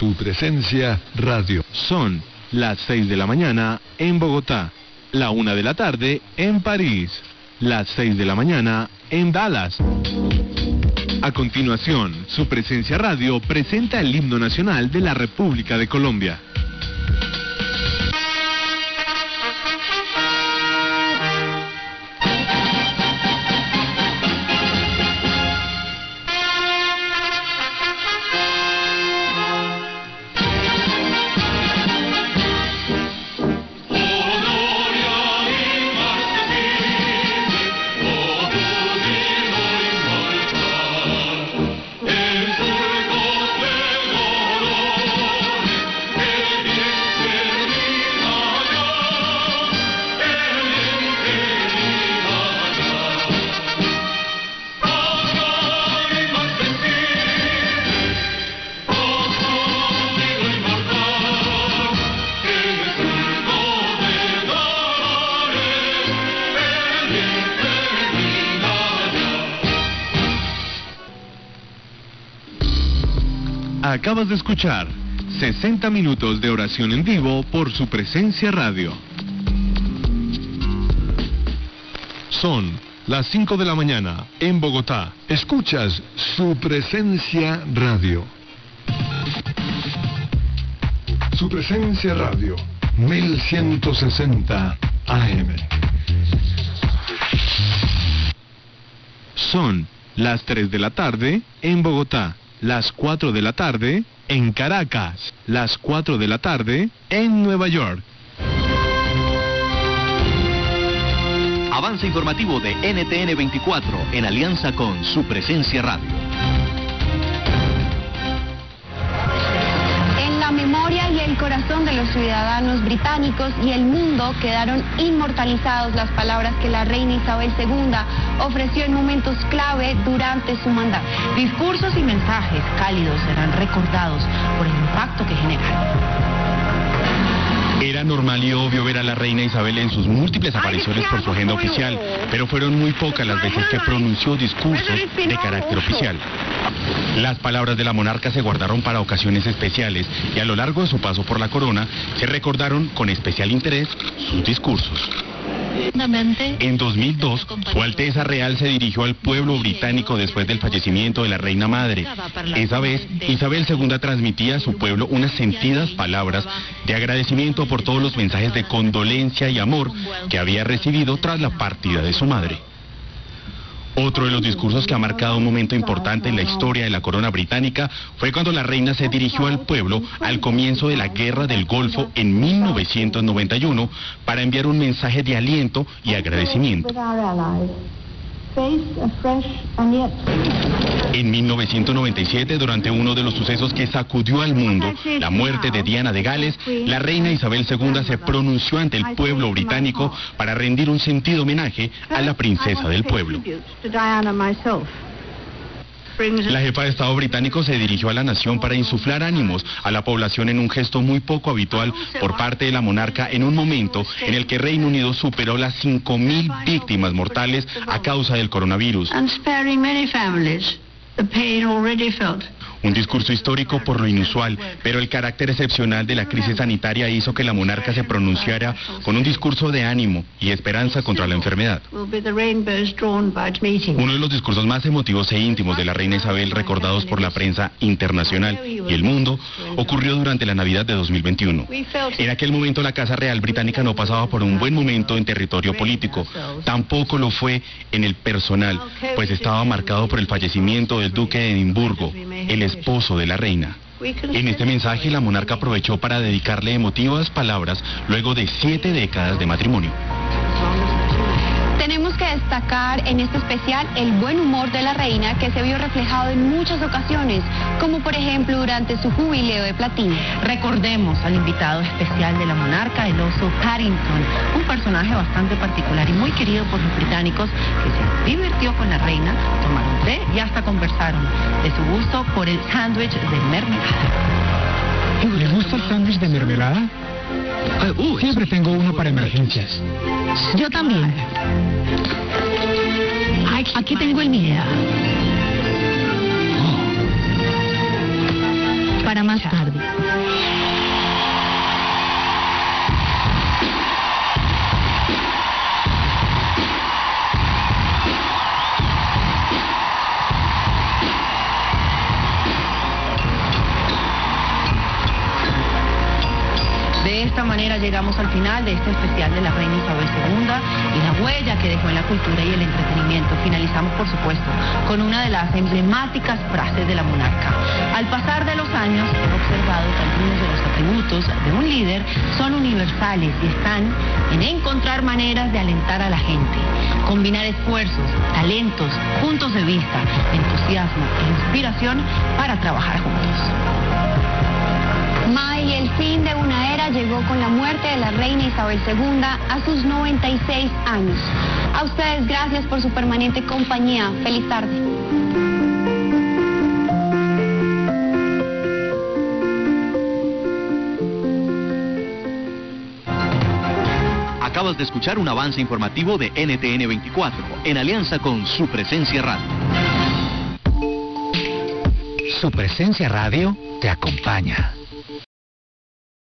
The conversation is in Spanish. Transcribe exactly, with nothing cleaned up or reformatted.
Su Presencia Radio. Son las seis de la mañana en Bogotá, la una de la tarde en París, las seis de la mañana en Dallas. A continuación, Su Presencia Radio presenta el himno nacional de la República de Colombia. Acabas de escuchar sesenta minutos de oración en vivo por Su Presencia Radio. Son las cinco de la mañana en Bogotá. Escuchas Su Presencia Radio. Su Presencia Radio, mil ciento sesenta A M. Son las tres de la tarde en Bogotá, las cuatro de la tarde en Caracas, las cuatro de la tarde en Nueva York. Avance informativo de N T N veinticuatro en alianza con Su Presencia Radio. En la memoria y el corazón de los ciudadanos británicos y el mundo quedaron inmortalizados las palabras que la reina Isabel segunda ofreció en momentos clave durante su mandato. Discursos y mensajes cálidos serán recordados por el impacto que generaron. Era normal y obvio ver a la reina Isabel en sus múltiples apariciones por su agenda oficial, pero fueron muy pocas las veces que pronunció discursos de carácter oficial. Las palabras de la monarca se guardaron para ocasiones especiales y a lo largo de su paso por la corona se recordaron con especial interés sus discursos. En dos mil dos, Su Alteza Real se dirigió al pueblo británico después del fallecimiento de la reina madre. Esa vez, Isabel segunda transmitía a su pueblo unas sentidas palabras de agradecimiento por todos los mensajes de condolencia y amor que había recibido tras la partida de su madre. Otro de los discursos que ha marcado un momento importante en la historia de la corona británica fue cuando la reina se dirigió al pueblo al comienzo de la Guerra del Golfo en mil novecientos noventa y uno para enviar un mensaje de aliento y agradecimiento. En mil novecientos noventa y siete, durante uno de los sucesos que sacudió al mundo, la muerte de Diana de Gales, la reina Isabel segunda se pronunció ante el pueblo británico para rendir un sentido homenaje a la princesa del pueblo. La jefa de Estado británico se dirigió a la nación para insuflar ánimos a la población en un gesto muy poco habitual por parte de la monarca en un momento en el que Reino Unido superó las cinco mil víctimas mortales a causa del coronavirus. Un discurso histórico por lo inusual, pero el carácter excepcional de la crisis sanitaria hizo que la monarca se pronunciara con un discurso de ánimo y esperanza contra la enfermedad. Uno de los discursos más emotivos e íntimos de la reina Isabel, recordados por la prensa internacional y el mundo, ocurrió durante la Navidad de dos mil veintiuno. En aquel momento la Casa Real Británica no pasaba por un buen momento en territorio político, tampoco lo fue en el personal, pues estaba marcado por el fallecimiento del duque de Edimburgo, el esposo de la reina. En este mensaje la monarca aprovechó para dedicarle emotivas palabras luego de siete décadas de matrimonio. Tenemos que destacar en este especial el buen humor de la reina, que se vio reflejado en muchas ocasiones, como por ejemplo durante su jubileo de platino. Recordemos al invitado especial de la monarca, el oso Paddington, un personaje bastante particular y muy querido por los británicos, que se divirtió con la reina, tomaron té y hasta conversaron de su gusto por el sándwich de mermelada. ¿Le gusta el sándwich de mermelada? Uh, Siempre tengo uno para emergencias. Yo también. Aquí tengo el mío. para más tarde. De esta manera llegamos al final de este especial de la reina Isabel segunda y la huella que dejó en la cultura y el entretenimiento. Finalizamos, por supuesto, con una de las emblemáticas frases de la monarca. Al pasar de los años, he observado que algunos de los atributos de un líder son universales y están en encontrar maneras de alentar a la gente, combinar esfuerzos, talentos, puntos de vista, entusiasmo e inspiración para trabajar juntos. May, el fin de una era llegó con la muerte de la reina Isabel segunda a sus noventa y seis años. A ustedes, gracias por su permanente compañía. Feliz tarde. Acabas de escuchar un avance informativo de N T N veinticuatro en alianza con Su Presencia Radio. Su Presencia Radio te acompaña.